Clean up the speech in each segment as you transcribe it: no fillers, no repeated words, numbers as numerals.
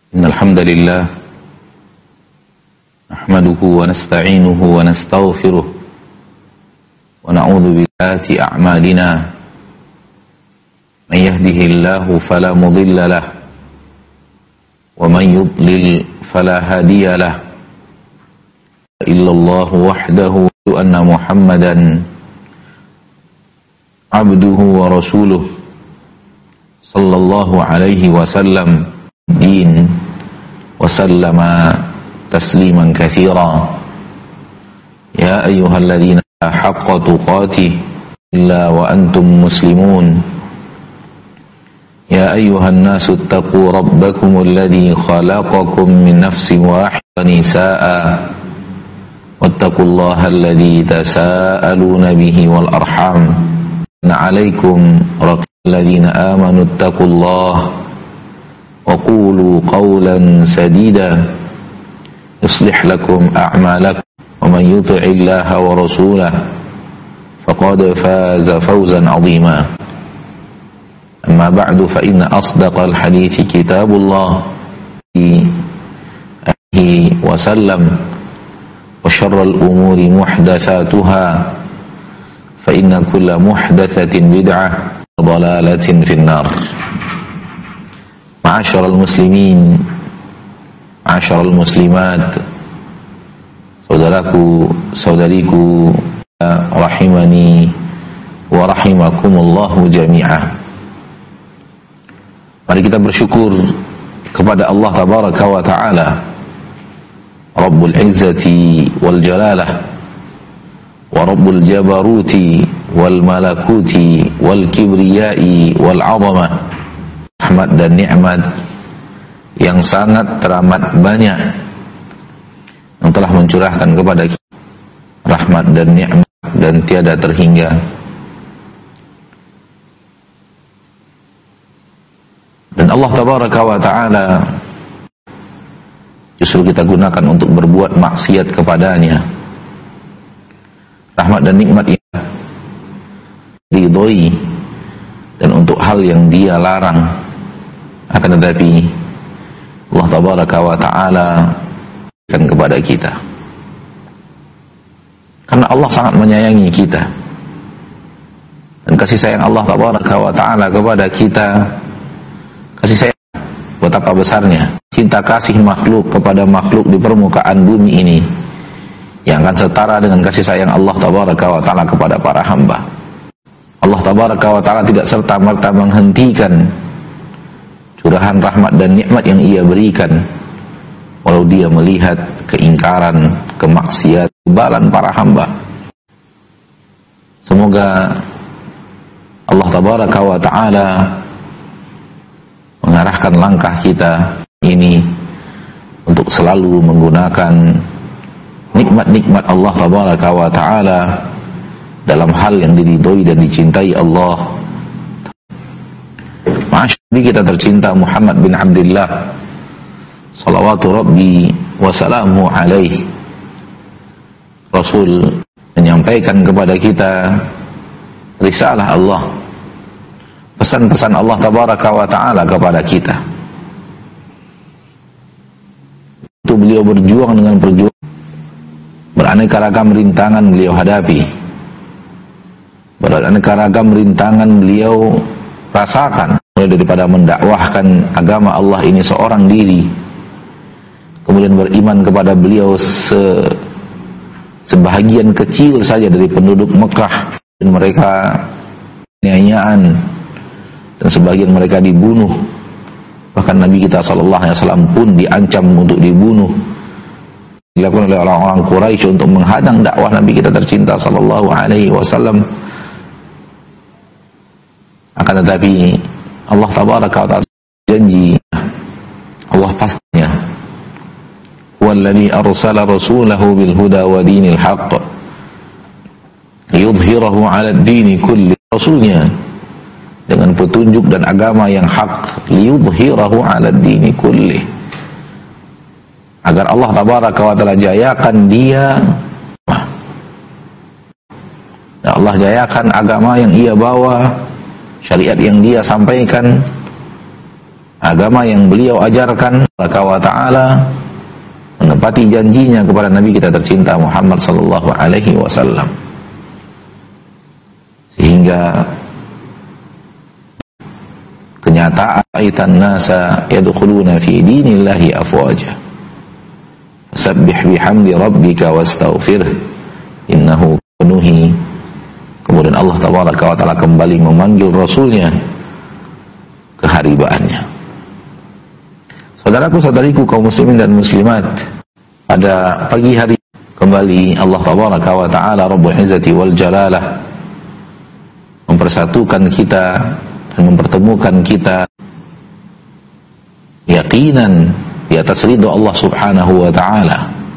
Innal hamdalillah nahmaduhu wa nasta'inuhu wa nastaghfiruh wa na'udzu billahi a'malina may yahdihillahu fala mudilla lahu wa man yudlil fala hadiya lahu illallahu wahdahu anna Muhammadan abduhu wa rasuluh sallallahu alaihi wasallam din wa sallama tasliman katsira ya ayyuhalladzina haqqa tuqatih illa wa antum muslimun ya ayyuhan nasu ittaqu rabbakumul ladzi khalaqakum min nafsin wahidatin nisaa wattaqullaha alladzi tasaaluna bihi wal arham alaikum raqiballadzina amanu ittaqullaha وقولوا قولا سديدا يصلح لكم أعمالكم ومن يطع الله ورسوله فقد فاز فوزا عظيما أما بعد فإن أصدق الحديث كتاب الله عليه وسلم وشر الأمور محدثاتها فإن كل محدثة بدعة وضلالة في النار. Ma'asyiral muslimin, ma'asyiral muslimat, saudaraku, saudariku, rahimani wa rahimakumullahu jami'ah. Mari kita bersyukur kepada Allah tabaraka wa ta'ala, Rabbul Izzati wal Jalalah wa Rabbul Jabaruti wal Malakuti wal Kibriyai wal 'Azamah, rahmat dan nikmat yang sangat teramat banyak yang telah mencurahkan kepada kita rahmat dan nikmat dan tiada terhingga. Dan Allah tabaraka wa ta'ala justru kita gunakan untuk berbuat maksiat kepadanya. Rahmat dan nikmat yang ridhoi dan untuk hal yang dia larang. Akan tetapi Allah tabaraka wa ta'ala berikan kepada kita karena Allah sangat menyayangi kita, dan kasih sayang Allah tabaraka wa ta'ala kepada kita, kasih sayang betapa besarnya cinta kasih makhluk kepada makhluk di permukaan bumi ini yang akan setara dengan kasih sayang Allah tabaraka wa ta'ala kepada para hamba. Allah tabaraka wa ta'ala tidak serta-merta menghentikan curahan rahmat dan nikmat yang ia berikan walau dia melihat keingkaran, kemaksiatan, kebalan para hamba. Semoga Allah tabaraka wa ta'ala mengarahkan langkah kita ini untuk selalu menggunakan nikmat-nikmat Allah tabaraka wa ta'ala dalam hal yang diridhoi dan dicintai Allah. Ma'asyari kita tercinta Muhammad bin Abdullah salawatu rabbi wa salamu alaih, Rasul menyampaikan kepada kita risalah Allah, pesan-pesan Allah tabaraka wa ta'ala kepada kita. Itu beliau berjuang dengan perjuangan, beraneka ragam rintangan beliau hadapi, beraneka ragam rintangan beliau rasakan, mulai daripada mendakwahkan agama Allah ini seorang diri, kemudian beriman kepada beliau sebahagian kecil saja dari penduduk Mekah, dan mereka penganiayaan dan sebagian mereka dibunuh, bahkan Nabi kita SAW pun diancam untuk dibunuh, dilakukan oleh orang-orang Quraisy untuk menghadang dakwah Nabi kita tercinta SAW. Akan tetapi Allah tabaraka wa ta'ala janji, Allah pastinya, walladzi arsala rasulahu bil huda wa dinil haqq liyudhhirahu 'ala ad-dini kulli, rasulnya dengan petunjuk dan agama yang hak, liyudhhirahu 'ala ad-dini kulli, agar Allah tabaraka wa ta'ala jayakan dia, dan Allah jayakan agama yang ia bawa, syariat yang dia sampaikan agama yang beliau ajarkan wa ta'ala, menepati janjinya kepada Nabi kita tercinta Muhammad sallallahu alaihi wasallam. Sehingga kenyataan aitan nasa yadkhuluna fi dinillahi afwaja. Fasabbih bihamdi rabbika wastaghfir innahu penuhi. Kemudian Allah tabaraka wa taala kembali memanggil rasulnya ke haribaannya. Saudaraku-saudariku kaum muslimin dan muslimat, pada pagi hari kembali Allah tabaraka wa taala Rabbul Izzati wal Jalalah mempersatukan kita dan mempertemukan kita yakinan di atas ridha Allah subhanahu wa ta'ala,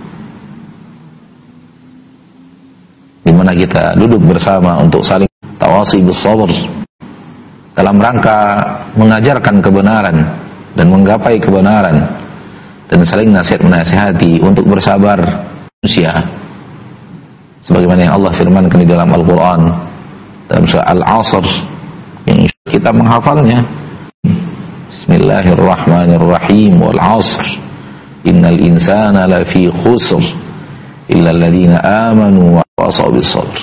di mana kita duduk bersama untuk saling tawasi bis sabr dalam rangka mengajarkan kebenaran dan menggapai kebenaran, dan saling nasihat menasihati untuk bersabar manusia, sebagaimana yang Allah firmankan di dalam Al-Quran dalam surah Al-Asr yang kita menghafalnya. Bismillahirrahmanirrahim, wal 'asr innal insana lafi khusr illa alladhina amanu wa tawasaw bis sabr.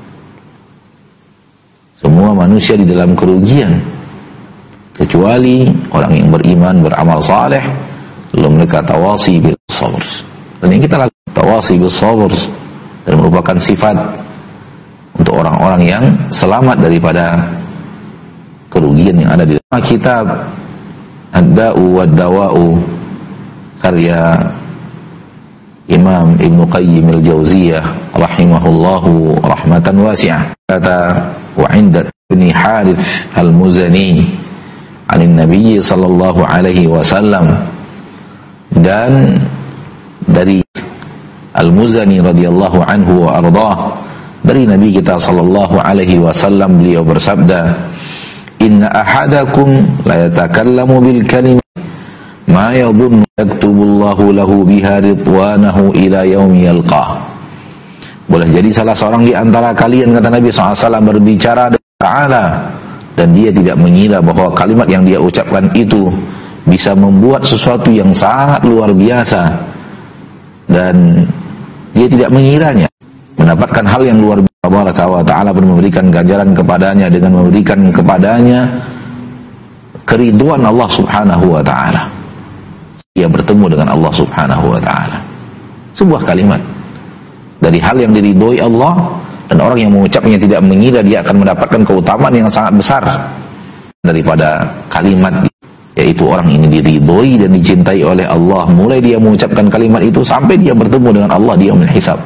Semua manusia di dalam kerugian kecuali orang yang beriman, beramal saleh, lalu mereka tawasi bil sabr. Dan yang kita lakukan tawasi bil sabr dan merupakan sifat untuk orang-orang yang selamat daripada kerugian yang ada di dalam kitab Ad-Da'u wad-Dawa'u karya Imam Ibn Qayyim al-Jauziyah rahimahullahu rahmatan wasi'ah. Kata wa 'inda Ibn Harith al-Muzani 'an Nabi sallallahu alaihi wasallam, dan dari Al-Muzani radhiyallahu anhu wa ardhah, dari Nabi kita sallallahu alaihi wasallam, beliau bersabda, inna ahadakum la yatakallamu bil kalimah ma yadhunnu yaktubullahu lahu biha ridwanahu ila yaumi yalqah. Boleh jadi salah seorang di antara kalian, kata Nabi SAW, berbicara dengan Ta'ala dan dia tidak mengira bahwa kalimat yang dia ucapkan itu bisa membuat sesuatu yang sangat luar biasa, dan dia tidak mengiranya mendapatkan hal yang luar biasa. Allah Ta'ala pun memberikan ganjaran kepadanya dengan memberikan kepadanya keriduan Allah Subhanahu wa Ta'ala. Dia bertemu dengan Allah Subhanahu wa Ta'ala. Sebuah kalimat dari hal yang diridhoi Allah, dan orang yang mengucapnya tidak mengira dia akan mendapatkan keutamaan yang sangat besar daripada kalimat, yaitu orang ini diridhoi dan dicintai oleh Allah mulai dia mengucapkan kalimat itu sampai dia bertemu dengan Allah di yaumil hisab.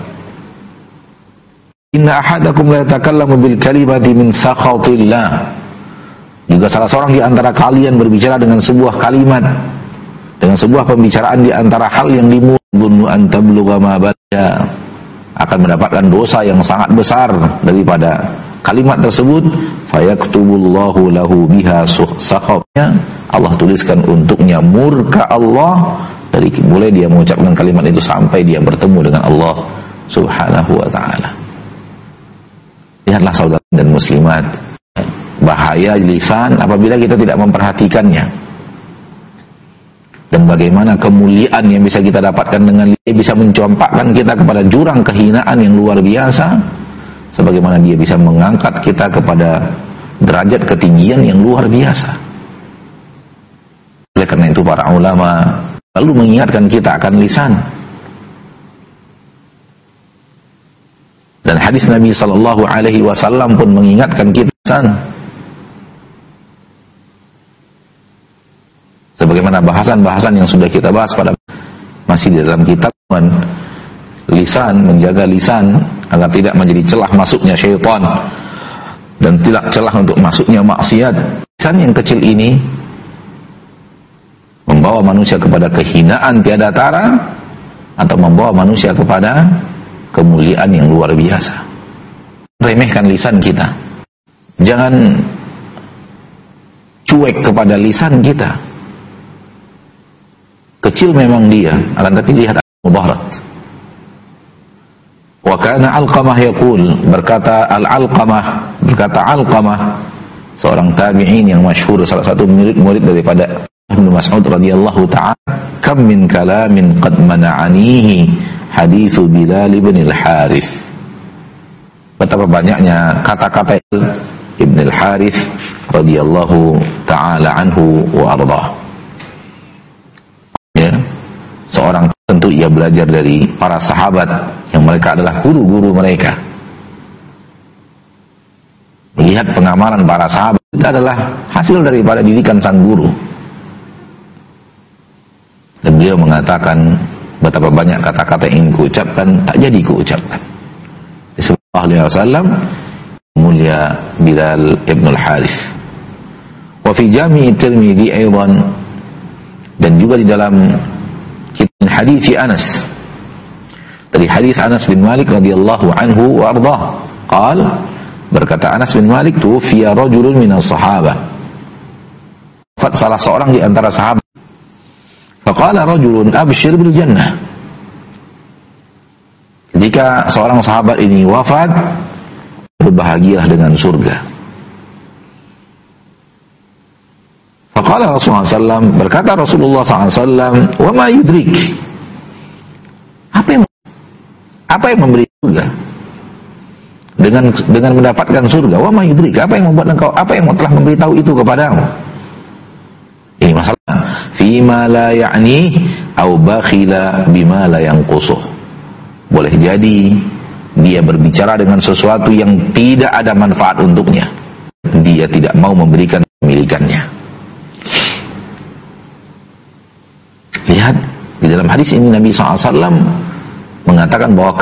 Inna ahadakum la yatakallamu bil kalimati min sakhatillah. Juga salah seorang di antara kalian berbicara dengan sebuah kalimat, dengan sebuah pembicaraan di antara hal yang dimudhunnu an tablugha ma bada, akan mendapatkan dosa yang sangat besar daripada kalimat tersebut. Fayaktubullahu lahu biha sakhatnya, Allah tuliskan untuknya murka Allah dari mulai dia mengucapkan kalimat itu sampai dia bertemu dengan Allah Subhanahu wa Ta'ala. Lihatlah saudara dan muslimat, bahaya lisan apabila kita tidak memperhatikannya, dan bagaimana kemuliaan yang bisa kita dapatkan dengan dia bisa mencompakkan kita kepada jurang kehinaan yang luar biasa, sebagaimana dia bisa mengangkat kita kepada derajat ketinggian yang luar biasa. Oleh karena itu para ulama lalu mengingatkan kita akan lisan. Dan hadis Nabi sallallahu alaihi wasallam pun mengingatkan kita lisan. Sebagaimana bahasan-bahasan yang sudah kita bahas pada masih di dalam kitab lisan, menjaga lisan agar tidak menjadi celah masuknya syaitan dan tidak celah untuk masuknya maksiat. Lisan yang kecil ini membawa manusia kepada kehinaan tiada tara atau membawa manusia kepada kemuliaan yang luar biasa. Remehkan lisan kita, jangan cuek kepada lisan kita. Kecil memang dia, akan tapi lihat mudarat. Wa kana Alqamah yaqul, berkata Alqamah, seorang tabi'in yang masyhur, salah satu murid daripada Ibnu Mas'ud radhiyallahu ta'ala, kam min kalamin qad mana'anihi hadithu Bilal ibn al-Harith. Betapa banyaknya kata-kata Ibn al-Harith radhiyallahu ta'ala anhu wa ardah. Ya, seorang tentu ia belajar dari para sahabat yang mereka adalah guru-guru mereka. Melihat pengamalan para sahabat itu adalah hasil daripada didikan sang guru. Dan beliau mengatakan, betapa banyak kata-kata yang ingin kuucapkan tak jadi kuucapkan. Sallallahu alaihi wasallam mulia Bilal ibn al-Harith. Wa fi Jami' Tirmidzi aidan, dan juga di dalam kitab hadis Anas, dari hadis Anas bin Malik radhiyallahu anhu wa ardhah, berkata Anas bin Malik, tufiya rajulun minas sahabah, wafat salah seorang di antara sahabat. Faqala rajulun abshir bil jannah. Ketika seorang sahabat ini wafat, berbahagialah dengan surga. Faqala Rasulullah SAW, berkata Rasulullah SAW, wa ma yudrik, apa yang memberi surga dengan mendapatkan surga? Wa ma yudrik, apa yang membuat engkau, apa yang telah memberitahu itu kepadamu? Ini masalah fima la ya'ni au bakhila bima la yanqusuh. Boleh jadi dia berbicara dengan sesuatu yang tidak ada manfaat untuknya, dia tidak mau memberikan kepemilikannya. Lihat di dalam hadis ini Nabi SAW mengatakan bahwa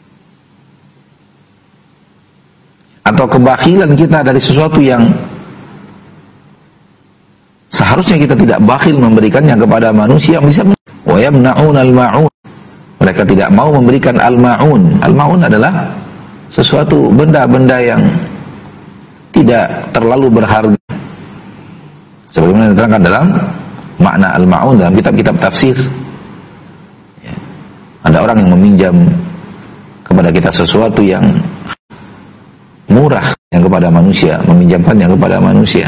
atau kebakhilan kita dari sesuatu yang seharusnya kita tidak bakhil memberikannya kepada manusia, bisa wa yamna'un al-ma'un, mereka tidak mau memberikan al-ma'un. Al-ma'un adalah sesuatu benda-benda yang tidak terlalu berharga, sebagaimana diterangkan dalam makna al-ma'un dalam kitab-kitab tafsir. Ya. Ada orang yang meminjam kepada kita sesuatu yang murah yang kepada manusia, meminjamkannya kepada manusia,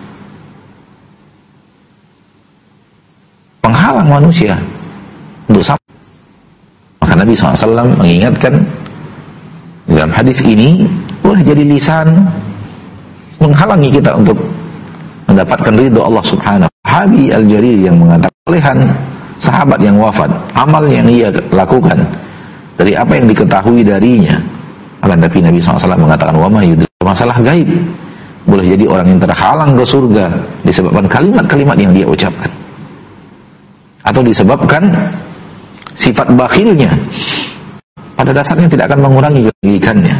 penghalang manusia untuk sama. Maka Nabi SAW mengingatkan dalam hadis ini, boleh jadi lisan menghalangi kita untuk mendapatkan ridho Allah Subhanahu. Sahabi Al-Jarir yang mengatakan olehan sahabat yang wafat, amal yang ia lakukan dari apa yang diketahui darinya, akan tapi Nabi SAW mengatakan wa ma yudrik, masalah gaib. Boleh jadi orang yang terhalang ke surga disebabkan kalimat-kalimat yang dia ucapkan, atau disebabkan sifat bakhilnya, pada dasarnya tidak akan mengurangi kebaikannya.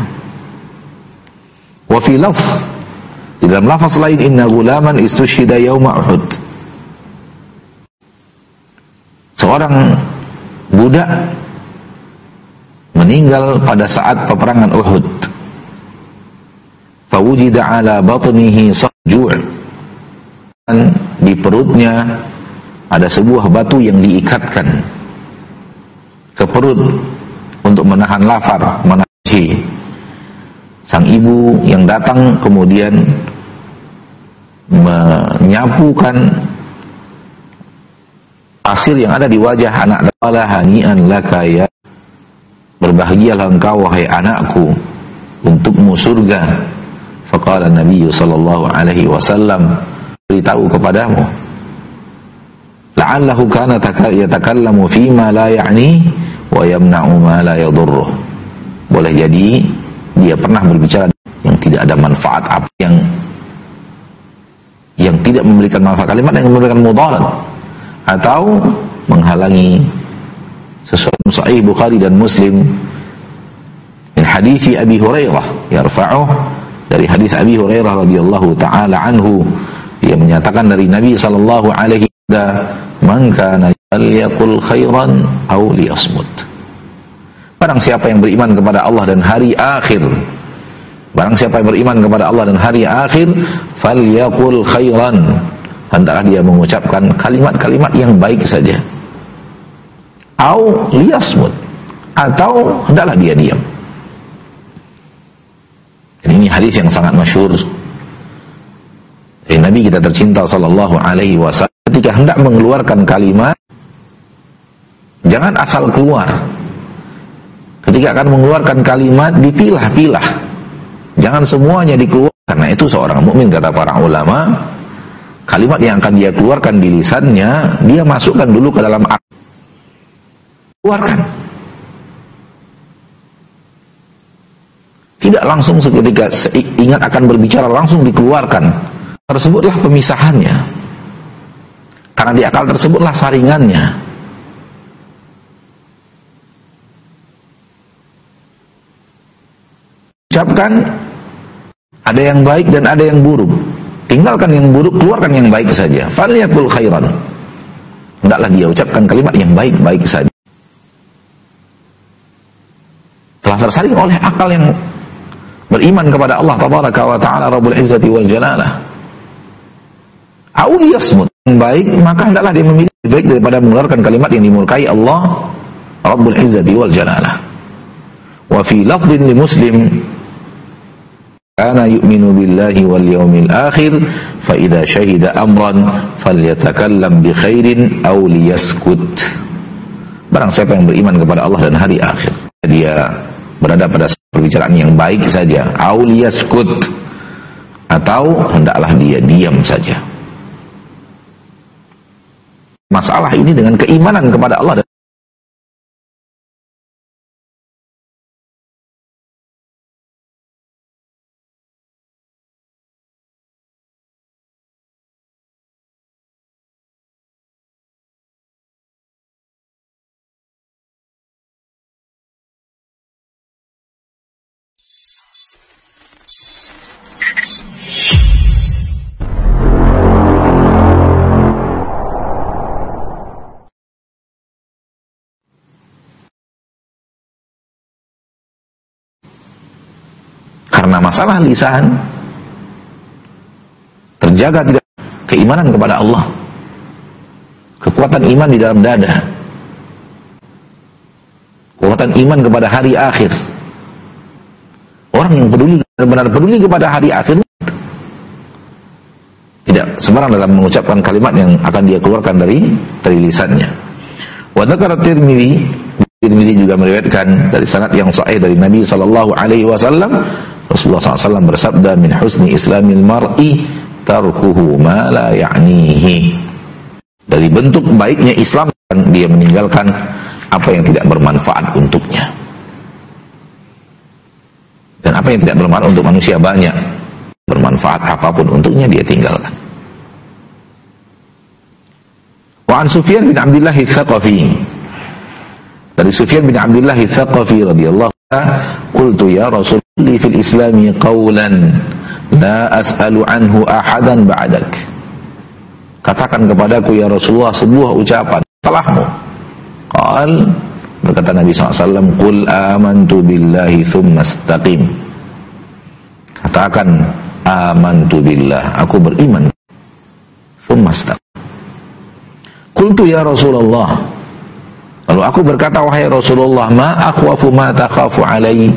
Wa fi lafz, di dalam lafaz lain, inna gulaman istushhida yauma Uhud, seorang budak meninggal pada saat peperangan Uhud. Fawujida ala batnihi sajju', di perutnya ada sebuah batu yang diikatkan ke perut untuk menahan lapar, menahan haus. Sang ibu yang datang kemudian menyapukan pasir yang ada di wajah anak. Hani'an laka ya, berbahagialah engkau wahai anakku, untukmu surga. Faqala Nabi sallallahu alaihi wasallam, beritahu kepadamu, la'allahu kana yatakallamu fima la ya'ni wa yamna'u ma la yadurruh. Boleh jadi dia pernah berbicara yang tidak ada manfaat, apa yang tidak memberikan manfaat, kalimat yang memberikan mudarat atau menghalangi sesuatu. Sahih Bukhari dan Muslim min hadits Abi Hurairah yarfa'uh, dari hadis Abi Hurairah radhiyallahu taala anhu, dia menyatakan dari Nabi sallallahu alaihi wasallam, man kana yaqul khairan aw liyasmut. Barang siapa yang beriman kepada Allah dan hari akhir, barang siapa yang beriman kepada Allah dan hari akhir, falyaqul khairan, hendaklah dia mengucapkan kalimat-kalimat yang baik saja, aw liyasmut, atau hendaklah dia diam. Ini hadis yang sangat masyhur dari Nabi kita tercinta sallallahu alaihi wasallam. ketika hendak mengeluarkan kalimat, jangan asal keluar. Ketika akan mengeluarkan kalimat, dipilah-pilah. Jangan semuanya dikeluarkan. Karena itu seorang mukmin, kata para ulama, kalimat yang akan dia keluarkan di lisannya, dia masukkan dulu ke dalam akal. Keluarkan. Tidak langsung seketika ingat akan berbicara langsung dikeluarkan. Tersebutlah pemisahannya. Karena di akal tersebutlah saringannya. Ucapkan, ada yang baik dan ada yang buruk. Tinggalkan yang buruk, keluarkan yang baik saja. Falyakul khairan. Hendaklah dia ucapkan kalimat yang baik-baik saja. Telah tersaring oleh akal yang beriman kepada Allah Tabaraka wa Ta'ala Rabbul Izzati wal Jalalah. Auli yasmut, yang baik, maka hendaklah dia memilih baik daripada mengeluarkan kalimat yang dimurkai Allah Rabbul Izzati wal Jalalah. Wa fi lafdhin li Muslim, kana yu'minu billahi wal yawmil akhir fa idza syahida amran falyatakallam bi khairin aw liyaskut. Barang siapa yang beriman kepada Allah dan hari akhir, dia berada pada perbicaraan yang baik saja, aw liyaskut, atau hendaklah dia diam saja. Masalah ini dengan keimanan kepada Allah dan karena masalah lisan terjaga tidak keimanan kepada Allah, kekuatan iman di dalam dada, kekuatan iman kepada hari akhir. Orang yang peduli, benar-benar peduli kepada hari akhir, tidak sembarang dalam mengucapkan kalimat yang akan dia keluarkan dari lisannya. Wa dzakara Tirmidzi juga meriwayatkan dari sanad yang sahih dari Nabi sallallahu alaihi wasallam, Rasulullah SAW bersabda, min husni islamil mar'i tarkuhu ma la ya'nihi. Dari bentuk baiknya Islam, dia meninggalkan apa yang tidak bermanfaat untuknya. Dan apa yang tidak bermanfaat untuk manusia banyak, bermanfaat apapun untuknya dia tinggalkan. Wa an Sufyan bin Abdullah Ats-Tsaqafi, dari Sufyan bin Abdullah Ats-Tsaqafi radhiyallahu anhu, qultu ya Rasul li fil islami qawlan la as'alu anhu ahadan ba'dak. Katakan kepadaku ya Rasulullah sebuah ucapan setelahmu. Qal, berkata Nabi SAW, qul amantu billahi thumma istaqim. Katakan amantu billah, aku beriman, thumma istaqim. Qultu ya Rasulullah, lalu aku berkata, wahai Rasulullah, ma akhwafu ma takhafu alai.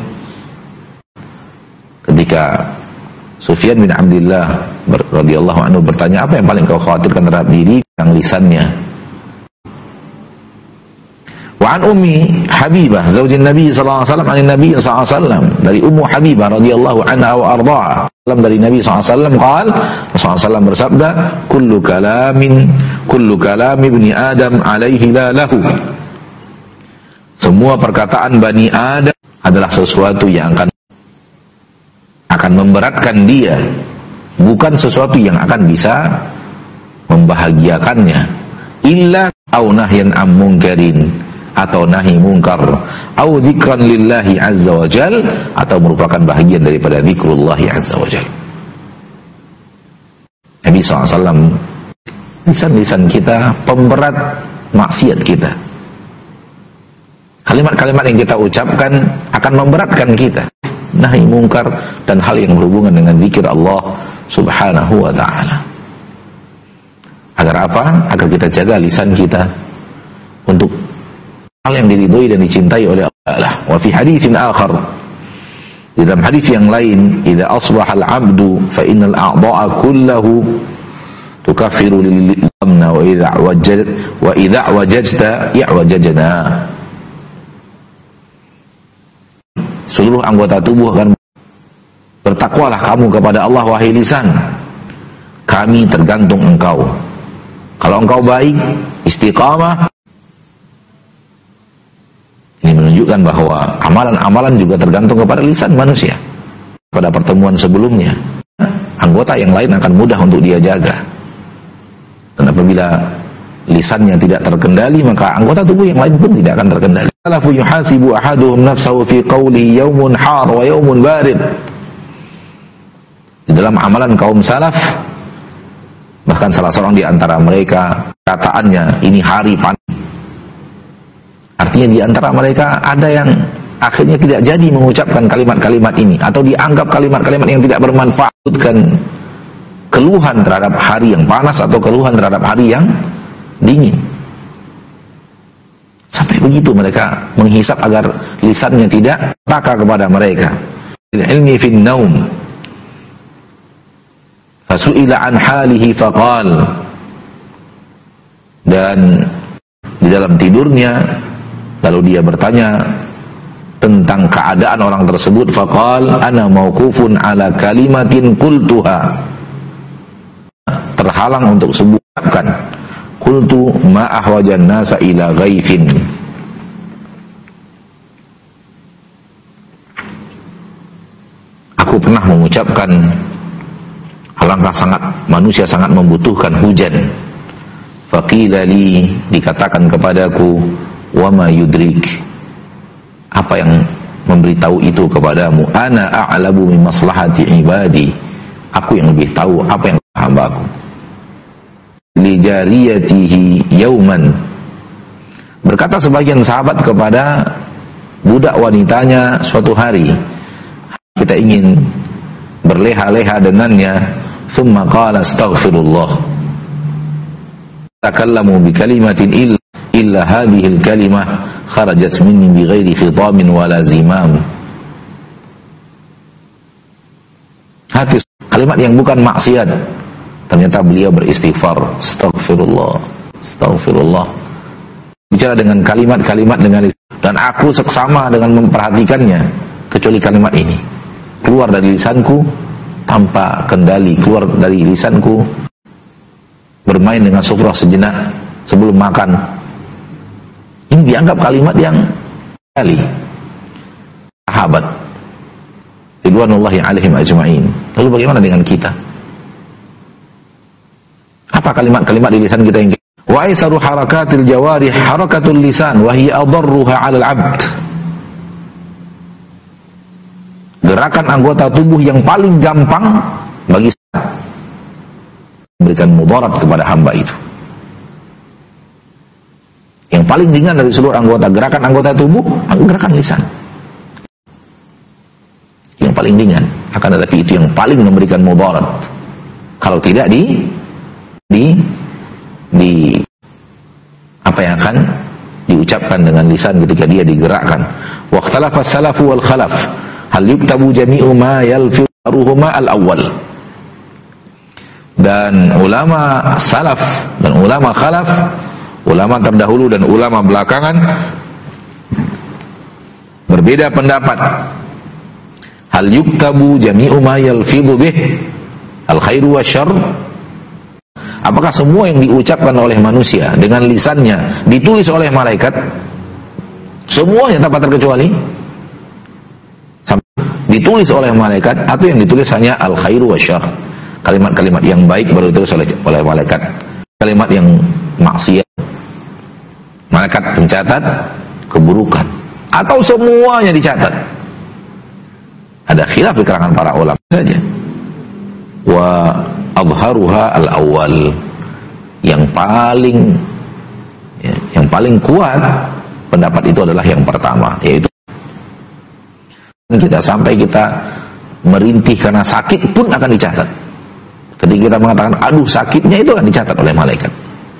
Ketika Sufyan bin Abdullah radhiyallahu anhu bertanya, apa yang paling kau khawatirkan terhadap diri yang lisannya? Wa an Ummi Habibah zaujin Nabi sallallahu alaihi wasallam, an Nabi sallallahu alaihi wasallam, dari Ummu Habibah radhiyallahu anha wa ardhaha, dari Nabi sallallahu alaihi wasallam, qala, Rasulullah sallallahu bersabda, kullu kalami ibni Adam alaihi la lahu. Semua perkataan Bani Adam adalah sesuatu yang akan memberatkan dia, bukan sesuatu yang akan bisa membahagiakannya. Illa au nahyan am munkarin, atau nahi mungkar, au dzikran lillahi azza wa jal, atau merupakan bahagian daripada zikrullah azza wa jal. Nabi SAW, lisan-lisan kita pemberat maksiat kita. Kalimat-kalimat yang kita ucapkan akan memberatkan kita, nahi mungkar dan hal yang berhubungan dengan zikir Allah subhanahu wa ta'ala. Agar apa? Agar kita jaga lisan kita untuk hal yang diridhoi dan dicintai oleh Allah. Wa fi haditsin akhar, di dalam hadis yang lain, idza asbaha al-'abdu fa innal a'dha'a kullahu tukaffiru lil-dhanb anna wa idza wajajta ya'wajajna. Seluruh anggota tubuh akan bertakwalah kamu kepada Allah wahai lisan, kami tergantung engkau. Kalau engkau baik, istiqamah. Ini menunjukkan bahwa amalan-amalan juga tergantung kepada lisan manusia. Pada pertemuan sebelumnya, anggota yang lain akan mudah untuk dia jaga. Dan apabila lisannya tidak terkendali, maka anggota tubuh yang lain pun tidak akan terkendali. Salafu yuhasibu ahaduhum nafsahu fi qawli yawmun har wa yawmun barid. Di dalam amalan kaum salaf, bahkan salah seorang di antara mereka kataannya ini hari panas. Artinya di antara mereka ada yang akhirnya tidak jadi mengucapkan kalimat-kalimat ini, atau dianggap kalimat-kalimat yang tidak bermanfaat, keluhan terhadap hari yang panas atau keluhan terhadap hari yang dingin. Sampai begitu mereka menghisap agar lisannya tidak taka kepada mereka. Ilmi fin naum fasu'ila an halihi faqal, dan di dalam tidurnya lalu dia bertanya tentang keadaan orang tersebut. Faqal ana mauqufun ala kalimatin qultuha, terhalang untuk sebutkan. Qultu ma ahwajan nasa ila ghaifin, aku pernah mengucapkan alangkah sangat manusia sangat membutuhkan hujan. Faqila li, dikatakan kepadaku, wa ma yudrik, apa yang memberitahu itu kepadamu? Ana a'lamu min maslahati ibadi, aku yang lebih tahu apa yang hambaku. Li jariyatihi yauman, berkata sebagian sahabat kepada budak wanitanya suatu hari, kita ingin berleha-leha dengannya. Thumma qala astaghfirullah, takallamu bi kalimatin illa hadhihi al-kalimah kharajat minni bighairi khitamin wala zimam. Hati kalimat yang bukan maksiat, ternyata beliau beristighfar, astaghfirullah, astaghfirullah, bicara dengan kalimat-kalimat dengan lisan, dan aku seksama dengan memperhatikannya, kecuali kalimat ini keluar dari lisanku tanpa kendali, keluar dari lisanku bermain dengan sufrah sejenak sebelum makan. Ini dianggap kalimat yang kali sahabat ridwanullahi alaihim ajma'in. Lalu bagaimana dengan kita? Apa kalimat-kalimat di lisan kita yang wa aisaru harakatil jawarih harakatul lisan wa hiya adarruha 'alal 'abd. Gerakan anggota tubuh yang paling gampang bagi memberikan mudarat kepada hamba itu. Yang paling ringan dari seluruh gerakan anggota tubuh, gerakan lisan. Yang paling ringan, akan tetapi itu yang paling memberikan mudarat. Kalau tidak apa yang akan diucapkan dengan lisan ketika dia digerakkan. Wa ikhtalafa as-salafu wal khalaf hal yuktabu jami'u ma yalfiruhuma al-awwal. Dan ulama salaf dan ulama khalaf, ulama terdahulu dan ulama belakangan, berbeda pendapat. Hal yuktabu jami'u ma yalfidu bih al-khairu wasyarr, apakah semua yang diucapkan oleh manusia dengan lisannya ditulis oleh malaikat? Semuanya tanpa terkecuali ditulis oleh malaikat, atau yang ditulis hanya al-khairu wasyarr, kalimat-kalimat yang baik baru ditulis oleh malaikat, kalimat yang maksiat malaikat pencatat keburukan, atau semuanya dicatat? Ada khilaf di kalangan para ulama saja. Wa adharuha al-awwal, yang paling kuat pendapat itu adalah yang pertama, yaitu kita sampai kita merintih karena sakit pun akan dicatat. Ketika kita mengatakan aduh sakitnya, itu akan dicatat oleh malaikat.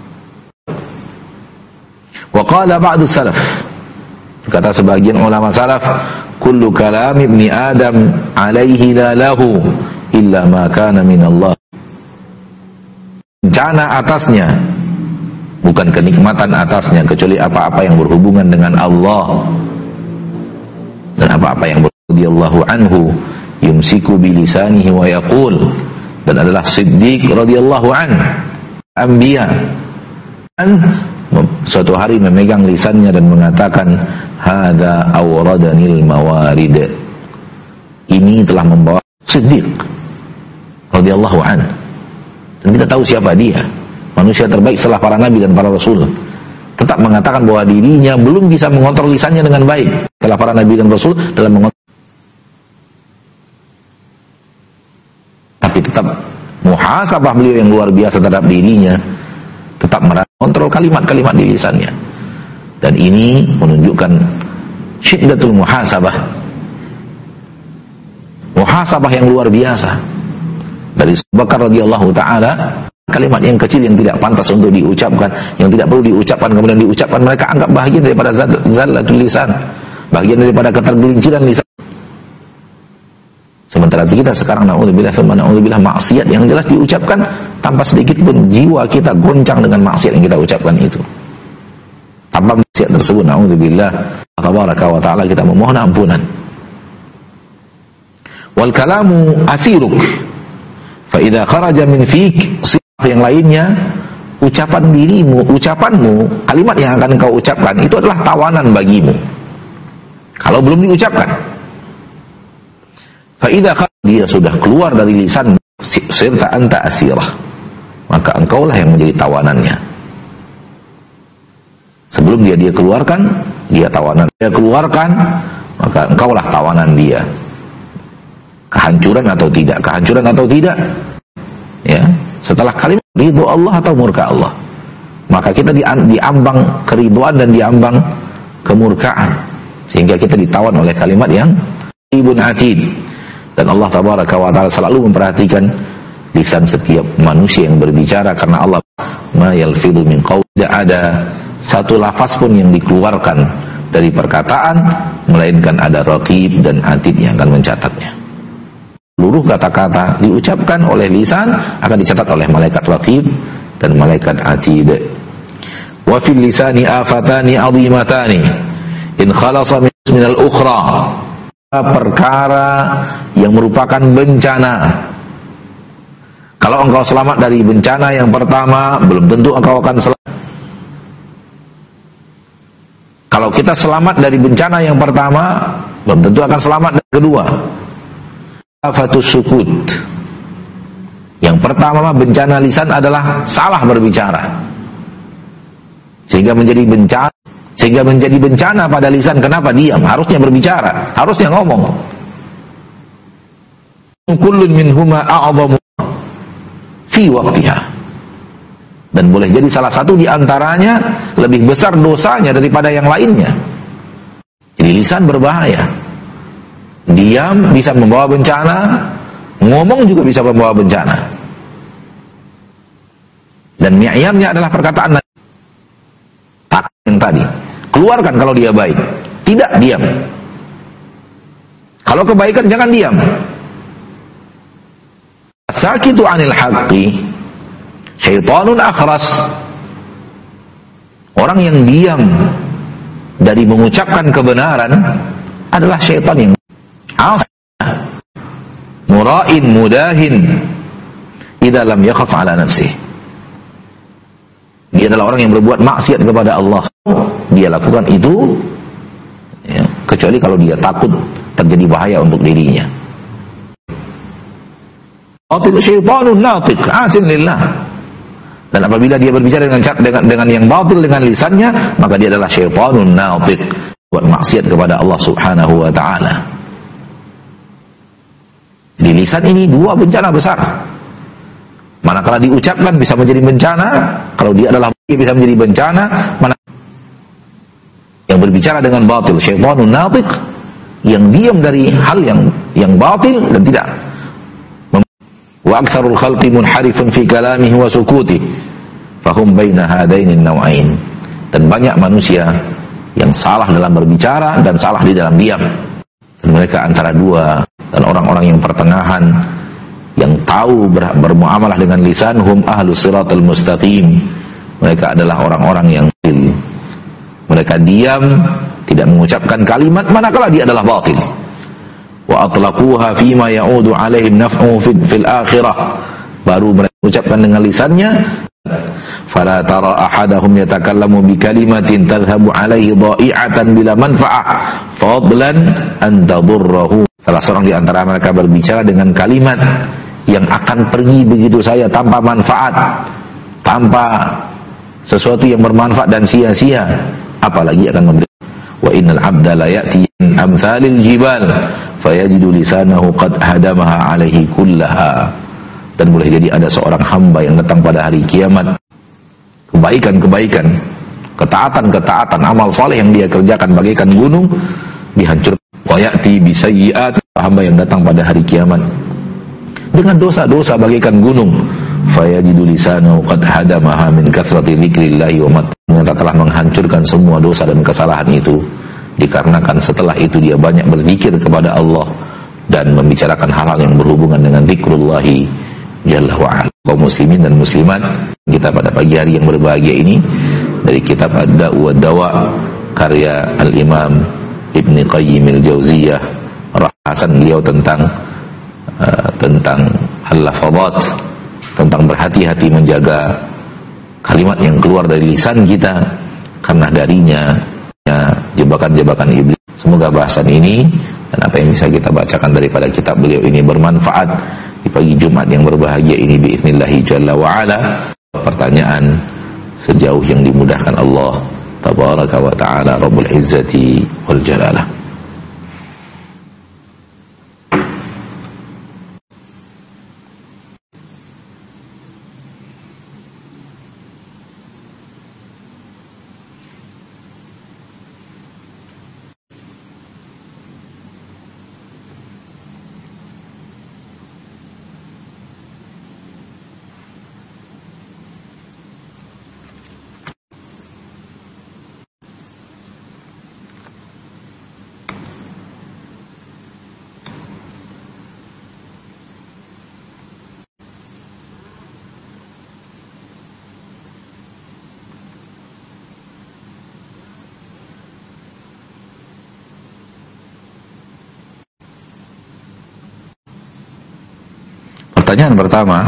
Wa qala ba'du salaf, kata sebagian ulama salaf, kullu kalam ibni adam alaihi la lahu illa ma kana min Allah. Bencana atasnya bukan kenikmatan atasnya kecuali apa-apa yang berhubungan dengan Allah dan apa-apa yang radhiyallahu anhu yumsiku bilisanihi wa yaqul, dan adalah Siddiq radhiyallahu anhu anbiya, suatu hari memegang lisannya dan mengatakan hadza awradanil mawarid, ini telah membawa Siddiq radhiyallahu anhu. Dan kita tahu siapa dia, manusia terbaik setelah para nabi dan para rasul, tetap mengatakan bahwa dirinya belum bisa mengontrol lisannya dengan baik setelah para nabi dan rasul dalam mengontrol, tapi tetap muhasabah beliau yang luar biasa terhadap dirinya, tetap mengontrol kalimat-kalimat di lisannya. Dan ini menunjukkan syiddatul muhasabah, muhasabah yang luar biasa dari Abu Bakar radhiyallahu taala. Kalimat yang kecil yang tidak pantas untuk diucapkan, yang tidak perlu diucapkan, kemudian diucapkan, mereka anggap bahagian daripada zallatul lisan, bahagian daripada ketergelinciran lisan. Sementara kita sekarang na'udzubillah maksiat yang jelas diucapkan tanpa sedikit pun jiwa kita goncang dengan maksiat yang kita ucapkan itu. Tanpa maksiat tersebut, na'udzubillah tabaraka wa ta'ala, kita memohon ampunan. Wal kalamu asiruk fa idza kharaja min fik, yang lainnya ucapan dirimu, ucapanmu, kalimat yang akan kau ucapkan itu adalah tawanan bagimu kalau belum diucapkan. Fa idza dia sudah keluar dari lisan, sirta anta asirah, maka engkaulah yang menjadi tawanannya. Sebelum dia keluarkan, dia tawanan, dia keluarkan, maka engkaulah tawanan dia. Kehancuran atau tidak, kehancuran atau tidak, ya. Setelah kalimat ridho Allah atau murka Allah, maka kita diambang keridhaan dan diambang kemurkaan, sehingga kita ditawan oleh kalimat yang ibn atid. Dan Allah tabaraka wa ta'ala selalu memperhatikan lisan setiap manusia yang berbicara, karena Allah ma yalfidhu min qaul, tidak ada satu lafaz pun yang dikeluarkan dari perkataan melainkan ada raqib dan atid yang akan mencatatnya. Seluruh kata-kata diucapkan oleh lisan akan dicatat oleh malaikat raqib dan malaikat atid. Wa fil lisani afatani azimatani in khalasa min al-ukhra, perkara yang merupakan bencana. Kalau engkau selamat dari bencana yang pertama, belum tentu engkau akan selamat. Kalau kita selamat dari bencana yang pertama, belum tentu akan selamat dari kedua. Afatus sukut. Yang pertama, bencana lisan adalah salah berbicara, sehingga menjadi bencana pada lisan. Kenapa diam? Harusnya berbicara, harusnya ngomong. Kullun minhuma a'zamu fi waqtiha, dan boleh jadi salah satu di antaranya lebih besar dosanya daripada yang lainnya. Jadi lisan berbahaya. Diam bisa membawa bencana, ngomong juga bisa membawa bencana. Dan mi'yamnya adalah perkataan yang tadi. Keluarkan kalau dia baik, tidak diam. Kalau kebaikan jangan diam. Sakitu 'anil haqqi syaitanun akhras. Orang yang diam dari mengucapkan kebenaran adalah syaitan yang mura'in mudahin idza lam yakhaf 'ala nafsihi. Dia adalah orang yang berbuat maksiat kepada Allah. Dia lakukan itu ya, kecuali kalau dia takut terjadi bahaya untuk dirinya. Batil syaitanun natiq asin lillah. Dan apabila dia berbicara dengan yang batil dengan lisannya, maka dia adalah syaitanun natiq, buat maksiat kepada Allah Subhanahu wa taala. Di lisan ini dua bencana besar. Manakala diucapkan bisa menjadi bencana, kalau dia adalah bisa menjadi bencana. Yang berbicara dengan batil, syaitanun natiq, yang diam dari hal yang batil dan tidak. Wa aktsarul khalqi munharifun fi kalamihi wa sukuti fahum baina hadaini an-naw'ain. Dan banyak manusia yang salah dalam berbicara dan salah di dalam diam. Dan mereka antara dua. Dan orang-orang yang pertengahan, yang tahu bermuamalah dengan lisan, hum ahlus siratal mustaqim, Mereka adalah orang-orang yang batil. Mereka diam, tidak mengucapkan kalimat manakala dia adalah batil. Wa atlaquha fima ya'udu alaihim naf'u fil akhirah. Baru mereka mengucapkan dengan lisannya. Fala tara ahadahum yatakallamu bi kalimatin tadhhabu alaihi dha'i'atan bila manfa'ah fadlan an tadurruhu. Salah seorang di antara mereka berbicara dengan kalimat yang akan pergi begitu saja tanpa manfaat, tanpa sesuatu yang bermanfaat dan sia-sia, apalagi akan memberi. Wa innal 'abda la ya'ti amsalil jibal fayajidu lisanahu qad hadamaha alaihi kullaha. Dan boleh jadi ada seorang hamba yang datang pada hari kiamat, kebaikan-kebaikan, ketaatan-ketaatan, amal saleh yang dia kerjakan bagaikan gunung dihancurkan. Wa ya'ti bisayyi'at, hamba yang datang pada hari kiamat dengan dosa-dosa bagaikan gunung, fayajidu lisanahu qad hadamaha min kathrati dzikrillahi wa ternyata telah menghancurkan semua dosa dan kesalahan itu, dikarenakan setelah itu dia banyak berzikir kepada Allah dan membicarakan hal-hal yang berhubungan dengan zikrullahi jalla wa'ala. Kaum muslimin dan muslimat, kita pada pagi hari yang berbahagia ini dari kitab Ad-Da'u wad-Dawa karya Al-Imam Ibn Qayyim al-Jauziyah rahasan beliau tentang al-lafadhat, tentang berhati-hati menjaga kalimat yang keluar dari lisan kita, karena darinya jebakan-jebakan iblis. Semoga bahasan ini dan apa yang bisa kita bacakan daripada kitab beliau ini bermanfaat di pagi Jumat yang berbahagia ini biiznillahi jalla wa'ala. Pertanyaan sejauh yang dimudahkan Allah tabaraka wa ta'ala Rabbul Izzati wal Jalalah. Pertanyaan pertama,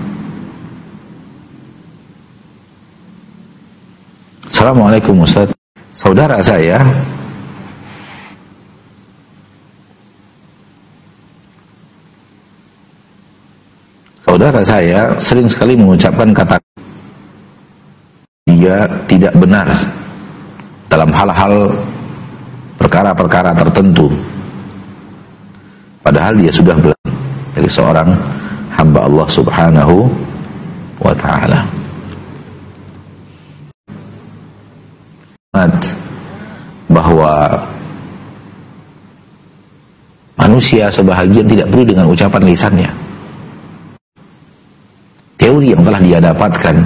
Assalamualaikum Ustaz, saudara saya sering sekali mengucapkan kata dia tidak benar dalam hal-hal perkara-perkara tertentu, padahal dia sudah belajar dari seorang hamba Allah subhanahu wa ta'ala. Bahwa manusia sebahagian tidak perlu dengan ucapan lisannya. Teori yang telah dia dapatkan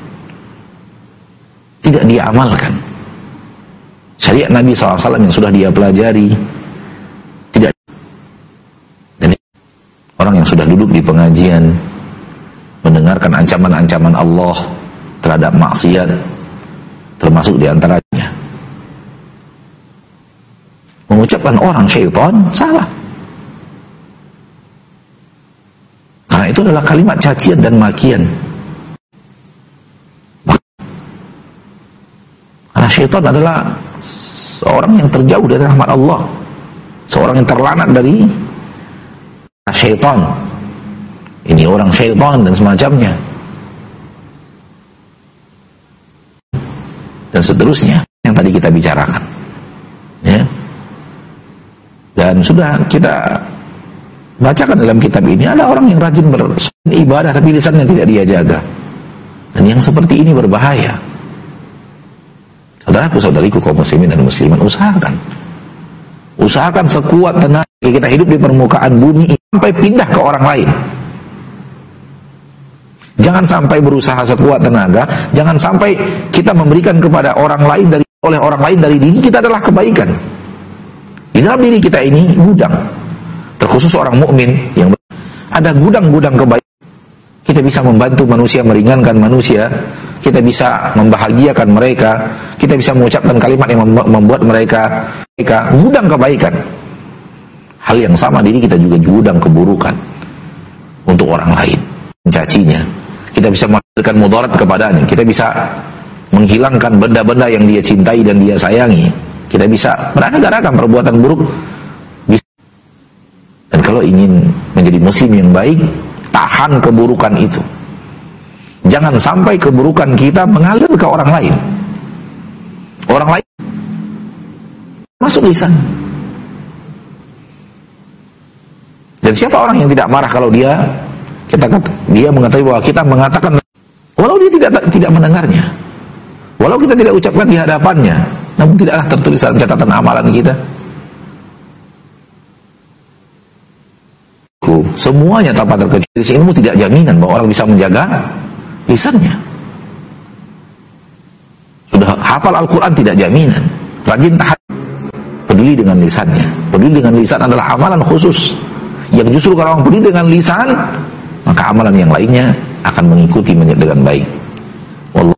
tidak dia amalkan. Syariat Nabi SAW yang sudah dia pelajari tidak. Dan orang yang sudah duduk di pengajian mendengarkan ancaman-ancaman Allah terhadap maksiat, termasuk di antaranya mengucapkan orang syaitan, salah. Karena itu adalah kalimat cacian dan makian. Karena syaitan adalah seorang yang terjauh dari rahmat Allah, seorang yang terlanat dari syaitan. Ini orang syaitan dan semacamnya, dan seterusnya yang tadi kita bicarakan, ya. Dan sudah kita bacakan dalam kitab ini, ada orang yang rajin beribadah tapi lisannya tidak dia jaga, dan yang seperti ini berbahaya. Saudaraku-saudariku kaum muslimin dan muslimat, usahakan sekuat tenaga kita hidup di permukaan bumi sampai pindah ke orang lain. Jangan sampai berusaha sekuat tenaga, jangan sampai kita memberikan kepada orang lain oleh orang lain dari diri kita adalah kebaikan. Di dalam diri kita ini gudang, terkhusus orang mukmin yang ada gudang-gudang kebaikan. kita bisa membantu manusia, meringankan manusia, kita bisa membahagiakan mereka, kita bisa mengucapkan kalimat yang membuat mereka gudang kebaikan. Hal yang sama diri kita juga gudang keburukan untuk orang lain, mencacinya. Kita bisa menghadirkan mudarat kepadanya, kita bisa menghilangkan benda-benda yang dia cintai dan dia sayangi. Kita bisa beraneka-ragam perbuatan buruk. Dan kalau ingin menjadi muslim yang baik, tahan keburukan itu. Jangan sampai keburukan kita mengalir ke orang lain. Orang lain masuk lisan. Dan siapa orang yang tidak marah kalau dia mengetahui bahwa kita mengatakan, walau dia tidak mendengarnya, walau kita tidak ucapkan di hadapannya, namun tidaklah tertulis dalam catatan amalan kita. Semuanya tanpa terkecuali, ilmu tidak jaminan bahwa orang bisa menjaga lisannya. Sudah hafal Al-Quran tidak jaminan. Rajin tahajud, peduli dengan lisannya. Peduli dengan lisan adalah amalan khusus yang justru kalau orang peduli dengan lisan, maka amalan yang lainnya akan mengikuti dengan baik. Wallah.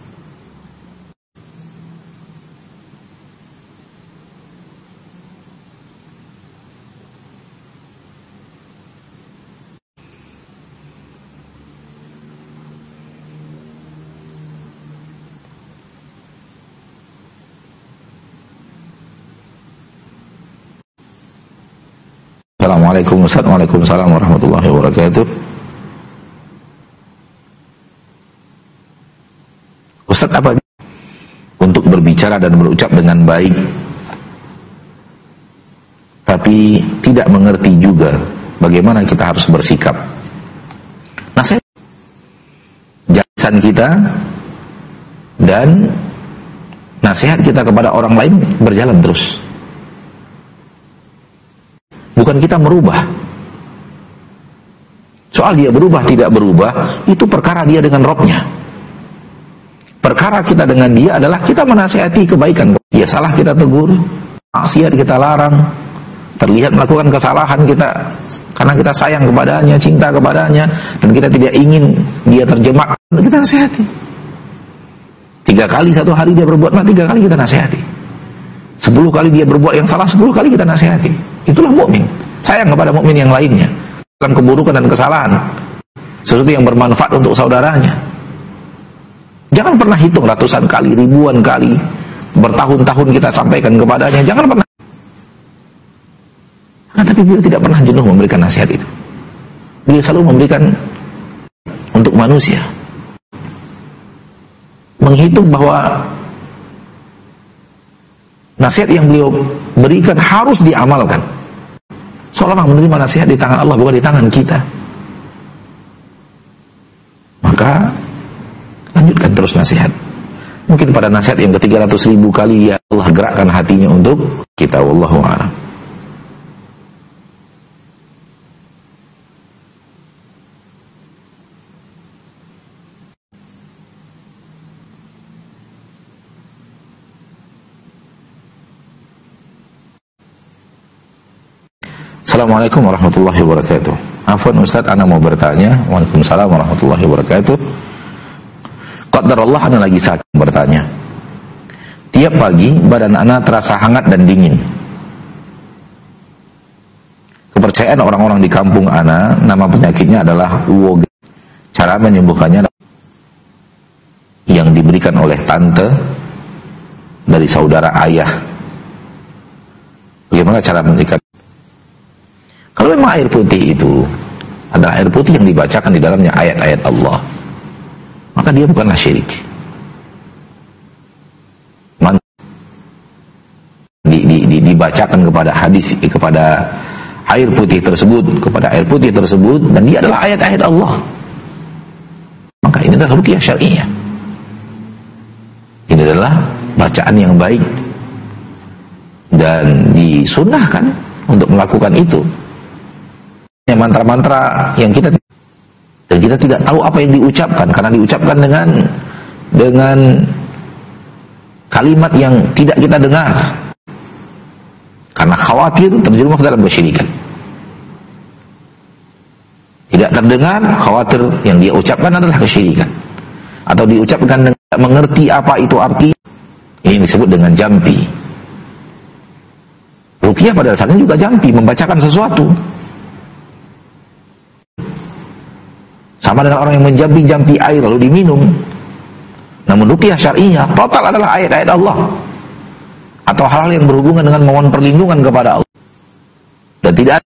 Assalamualaikum Ustaz. Waalaikumsalam warahmatullahi wabarakatuh. Ustaz, apa untuk berbicara dan berucap dengan baik tapi tidak mengerti juga bagaimana kita harus bersikap? Nasihat jelasan kita dan nasihat kita kepada orang lain berjalan terus. Bukan kita merubah. Soal dia berubah tidak berubah, itu perkara dia dengan Robnya. Perkara kita dengan dia adalah kita menasihati kebaikan. Dia salah kita tegur, maksiat kita larang, terlihat melakukan kesalahan kita karena kita sayang kepadanya, cinta kepadanya, dan kita tidak ingin dia terjebak, kita nasihati. 3 kali satu hari dia berbuat, 3 kali kita nasihati. 10 kali dia berbuat yang salah, 10 kali kita nasihati. Itulah mukmin. Sayang kepada mukmin yang lainnya dalam keburukan dan kesalahan, sesuatu yang bermanfaat untuk saudaranya. Jangan pernah hitung ratusan kali, ribuan kali, bertahun-tahun kita sampaikan kepadanya. Jangan pernah. Tapi beliau tidak pernah jenuh memberikan nasihat itu. Beliau selalu memberikan untuk manusia. Menghitung bahwa nasihat yang beliau berikan harus diamalkan. Seolah-olah menerima nasihat di tangan Allah, bukan di tangan kita. Maka lanjutkan terus nasihat. Mungkin pada nasihat yang ke-300.000 kali ya Allah gerakkan hatinya untuk kita. Wallahu a'lam. Assalamualaikum warahmatullahi wabarakatuh. Afwan Ustaz, ana mau bertanya. Waalaikumsalam warahmatullahi wabarakatuh. Qadarullah, ana lagi sakit bertanya. Tiap pagi badan ana terasa hangat dan dingin. Kepercayaan orang-orang di kampung ana, nama penyakitnya adalah uwoge. Cara menyembuhkannya yang diberikan oleh tante dari saudara ayah. Bagaimana cara memberikan? Kalau memang air putih itu adalah air putih yang dibacakan di dalamnya ayat-ayat Allah, maka dia bukanlah syirik. Dibacakan kepada hadis, kepada air putih tersebut, dan dia adalah ayat-ayat Allah, maka ini adalah ruqyah syar'iyyah. Ini adalah bacaan yang baik dan disunnahkan untuk melakukan itu. Mantra-mantra yang kita tidak tahu apa yang diucapkan, karena diucapkan dengan kalimat yang tidak kita dengar, karena khawatir terjerumus dalam kesyirikan. Tidak terdengar, khawatir yang dia ucapkan adalah kesyirikan, atau diucapkan dengan tidak mengerti apa itu arti. Ini disebut dengan jampi. Ruqyah pada dasarnya juga jampi, membacakan sesuatu. Sama dengan orang yang menjampi-jampi air lalu diminum. Namun ruqyah syar'inya total adalah ayat-ayat Allah, atau hal-hal yang berhubungan dengan mohon perlindungan kepada Allah. Dan tidak.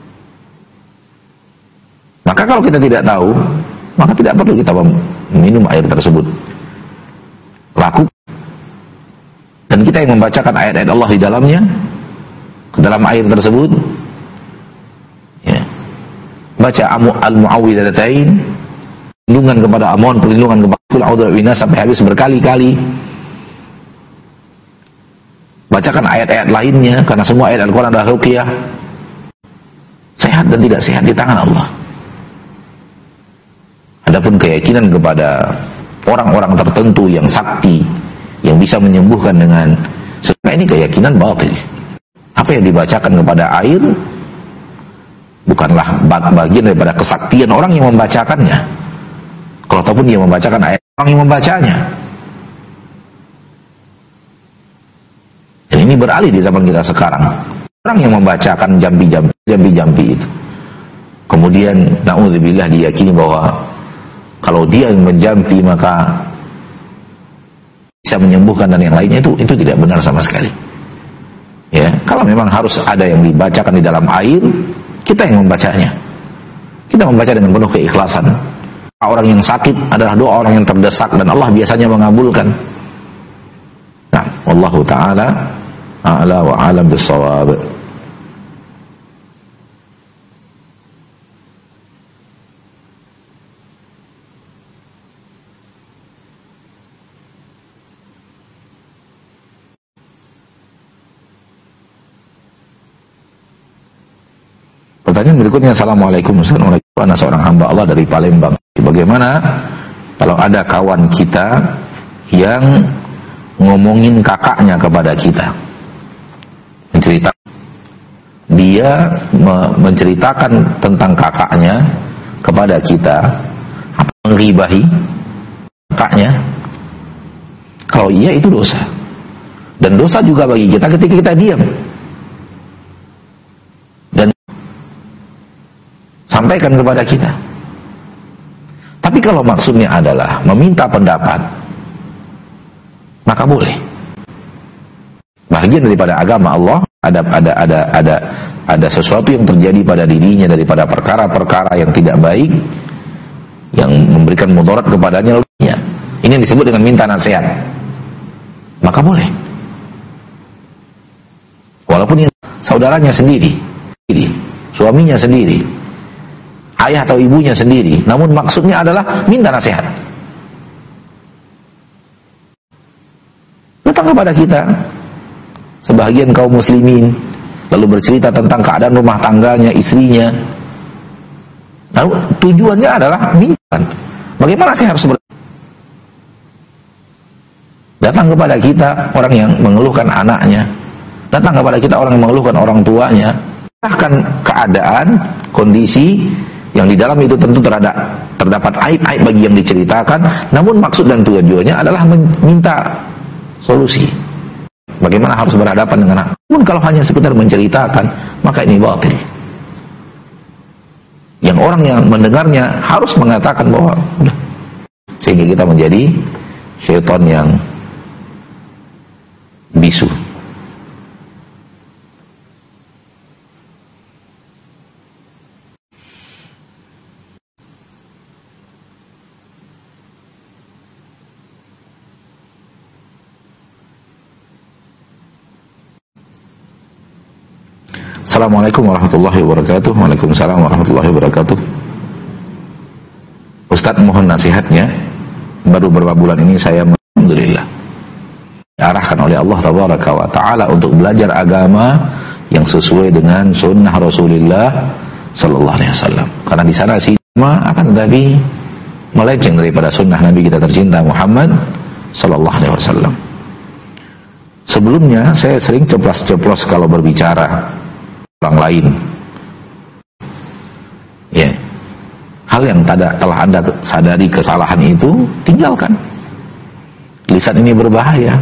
Maka kalau kita tidak tahu, maka tidak perlu kita minum air tersebut. Lakukan. Dan kita yang membacakan ayat-ayat Allah di dalamnya, ke dalam air tersebut, ya, baca al-mu'awwidhatain, perlindungan kepada mohon perlindungan kepada kul a'udzu binas sampai habis berkali-kali. Bacakan ayat-ayat lainnya, karena semua ayat Al-Quran adalah ruqyah. Sehat dan tidak sehat di tangan Allah. Adapun keyakinan kepada orang-orang tertentu yang sakti, yang bisa menyembuhkan dengan sebenarnya ini keyakinan batil. Apa yang dibacakan kepada air bukanlah bagian daripada kesaktian orang yang membacakannya. Kalau ataupun dia membacakan ayat, orang yang membacanya. Dan ini beralih di zaman kita sekarang. Orang yang membacakan jampi-jampi itu, kemudian na'udzubillah diyakini bahwa kalau dia yang menjampi maka bisa menyembuhkan dan yang lainnya, itu tidak benar sama sekali. Ya, kalau memang harus ada yang dibacakan di dalam air, kita yang membacanya. Kita membaca dengan penuh keikhlasan. Orang yang sakit adalah doa orang yang terdesak dan Allah biasanya mengabulkan. Nah, wallahu taala a'la wa a'lam bis-shawab. Pertanyaan berikutnya, Assalamualaikum warahmatullahi wabarakatuh. Ana seorang hamba Allah dari Palembang. Bagaimana kalau ada kawan kita yang ngomongin kakaknya kepada kita, menceritakan tentang kakaknya kepada kita, apa mengribahi kakaknya? Kalau iya itu dosa, dan dosa juga bagi kita ketika kita diam. Sampaikan kepada kita. Tapi kalau maksudnya adalah meminta pendapat, maka boleh. Bagian daripada agama Allah, ada sesuatu yang terjadi pada dirinya daripada perkara-perkara yang tidak baik, yang memberikan mudarat kepadanya, ini yang disebut dengan minta nasihat. Maka boleh. Walaupun yang saudaranya sendiri, suaminya sendiri, ayah atau ibunya sendiri, namun maksudnya adalah minta nasihat. Datang kepada kita sebahagian kaum muslimin, lalu bercerita tentang keadaan rumah tangganya, istrinya. Lalu tujuannya adalah minta, bagaimana sih harus datang kepada kita orang yang mengeluhkan anaknya, datang kepada kita orang yang mengeluhkan orang tuanya, bahkan keadaan, kondisi yang di dalam itu tentu terdapat aib-aib bagi yang diceritakan, namun maksud dan tujuannya adalah meminta solusi. Bagaimana harus berhadapan dengan anak. Namun kalau hanya sekedar menceritakan, maka ini batil. Yang orang yang mendengarnya harus mengatakan bahwa udah, sehingga kita menjadi syaitan yang bisu. Assalamualaikum warahmatullahi wabarakatuh. Waalaikumsalam warahmatullahi wabarakatuh. Ustadz, mohon nasihatnya. Baru beberapa bulan ini saya alhamdulillah diarahkan oleh Allah tabaraka wa ta'ala untuk belajar agama yang sesuai dengan sunnah Rasulullah sallallahu alaihi wasallam. Karena di sana sih akan tetapi melenceng daripada sunnah Nabi kita tercinta Muhammad sallallahu alaihi wasallam. Sebelumnya saya sering ceplas-ceplos kalau berbicara orang lain, ya, hal yang telah Anda sadari kesalahan itu, tinggalkan. Lisan ini berbahaya.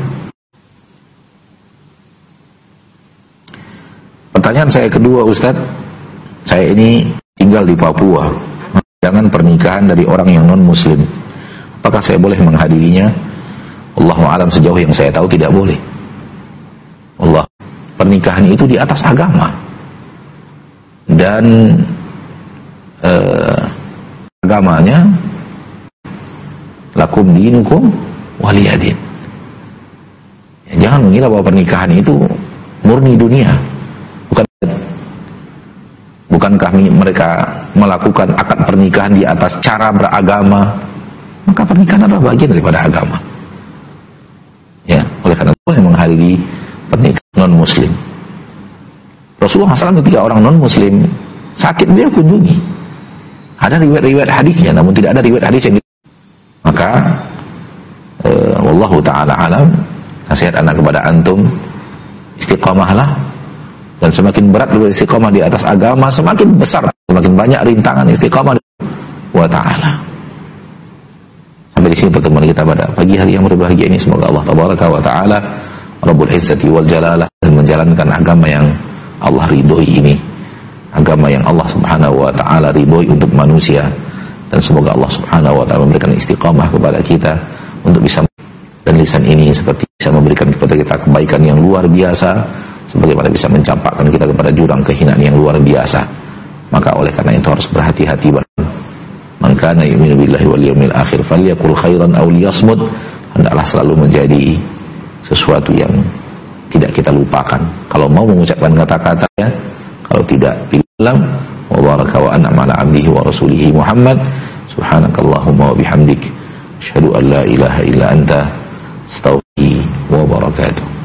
Pertanyaan saya kedua, Ustadz, saya ini tinggal di Papua. Jangan pernikahan dari orang yang non-muslim. Apakah saya boleh menghadirinya? Allahu a'lam, sejauh yang saya tahu tidak boleh. Allah, pernikahan itu di atas agama. Dan agamanya lakum dinukum waliyadin. Jangan mengira bahwa pernikahan itu murni dunia. Bukankah mereka melakukan akad pernikahan di atas cara beragama? Maka pernikahan adalah bagian daripada agama. Ya, oleh karena itu yang menghadiri pernikahan non-muslim. Rasulullah SAW ketika orang non-muslim sakit, dia kunjungi. Ada riwayat-riwayat hadisnya, namun tidak ada riwayat hadis yang maka wallahu ta'ala alam, nasihat anak kepada antum, istiqamahlah. Dan semakin berat istiqamah di atas agama, semakin besar, semakin banyak rintangan istiqamah wa ta'ala. Sampai di sini pertemuan kita pada pagi hari yang berbahagia ini. Semoga Allah tabaraka wa ta'ala Rabbul Izzati wal Jalalah dan menjalankan agama yang Allah ridhoi ini, agama yang Allah subhanahu wa ta'ala ridhoi untuk manusia. Dan semoga Allah subhanahu wa ta'ala memberikan istiqamah kepada kita untuk bisa, dan lisan ini seperti bisa memberikan kepada kita kebaikan yang luar biasa, sebagaimana bisa mencampakkan kita kepada jurang kehinaan yang luar biasa. Maka oleh karena itu harus berhati-hati. Man kana yu'minu billahi wal yawmil akhir falyakul khairan aw liyasmut. Hendaklah selalu menjadi sesuatu yang tidak kita lupakan. Kalau mau mengucapkan kata-katanya, kalau tidak, bilang wa baraka wa an'ama ala 'abdihi wa rasulihi Muhammad. Subhanakallahumma wa bihamdik, asyhadu an la ilaha illa anta, astaghfiruka wa barakatuh.